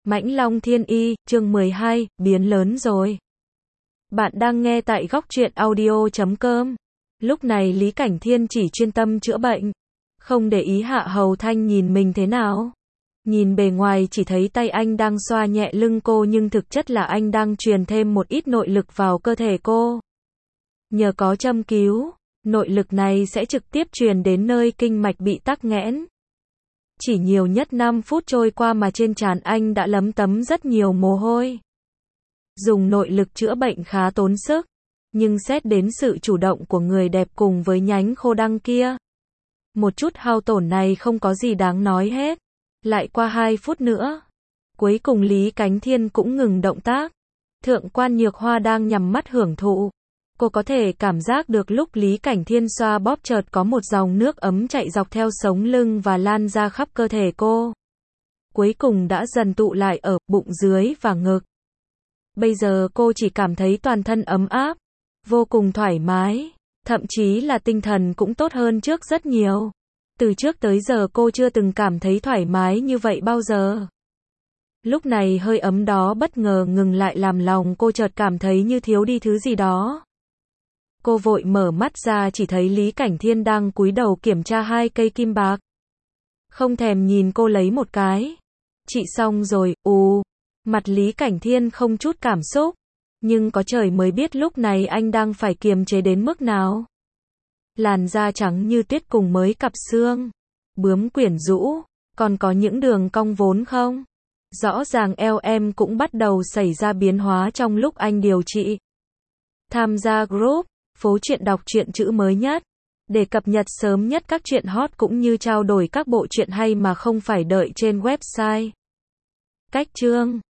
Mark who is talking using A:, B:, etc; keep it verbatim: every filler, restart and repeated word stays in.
A: Mãnh Long Thiên Y, chương mười hai, biến lớn rồi. Bạn đang nghe tại góc truyện audio chấm com. Lúc này Lý Cảnh Thiên chỉ chuyên tâm chữa bệnh, không để ý Hạ Hầu Thanh nhìn mình thế nào. Nhìn bề ngoài chỉ thấy tay anh đang xoa nhẹ lưng cô nhưng thực chất là anh đang truyền thêm một ít nội lực vào cơ thể cô. Nhờ có châm cứu, nội lực này sẽ trực tiếp truyền đến nơi kinh mạch bị tắc nghẽn. Chỉ nhiều nhất năm phút trôi qua mà trên trán anh đã lấm tấm rất nhiều mồ hôi. Dùng nội lực chữa bệnh khá tốn sức, nhưng xét đến sự chủ động của người đẹp cùng với nhánh khô đăng kia, một chút hao tổn này không có gì đáng nói hết. Lại qua hai phút nữa, cuối cùng Lý Cảnh Thiên cũng ngừng động tác. Thượng quan Nhược Hoa đang nhắm mắt hưởng thụ. Cô có thể cảm giác được lúc Lý Cảnh Thiên xoa bóp chợt có một dòng nước ấm chạy dọc theo sống lưng và lan ra khắp cơ thể cô. Cuối cùng đã dần tụ lại ở bụng dưới và ngực. Bây giờ cô chỉ cảm thấy toàn thân ấm áp, vô cùng thoải mái, thậm chí là tinh thần cũng tốt hơn trước rất nhiều. Từ trước tới giờ cô chưa từng cảm thấy thoải mái như vậy bao giờ. Lúc này hơi ấm đó bất ngờ ngừng lại làm lòng cô chợt cảm thấy như thiếu đi thứ gì đó. Cô vội mở mắt ra chỉ thấy Lý Cảnh Thiên đang cúi đầu kiểm tra hai cây kim bạc. Không thèm nhìn cô lấy một cái. Chị xong rồi, ù. Mặt Lý Cảnh Thiên không chút cảm xúc. Nhưng có trời mới biết lúc này anh đang phải kiềm chế đến mức nào. Làn da trắng như tuyết cùng mới cặp xương. Bướm quyển rũ. Còn có những đường cong vốn không? Rõ ràng eo em cũng bắt đầu xảy ra biến hóa trong lúc anh điều trị. Tham gia group Phố Truyện đọc truyện chữ mới nhất, để cập nhật sớm nhất các truyện hot cũng như trao đổi các bộ truyện hay mà không phải đợi trên website. Cách chương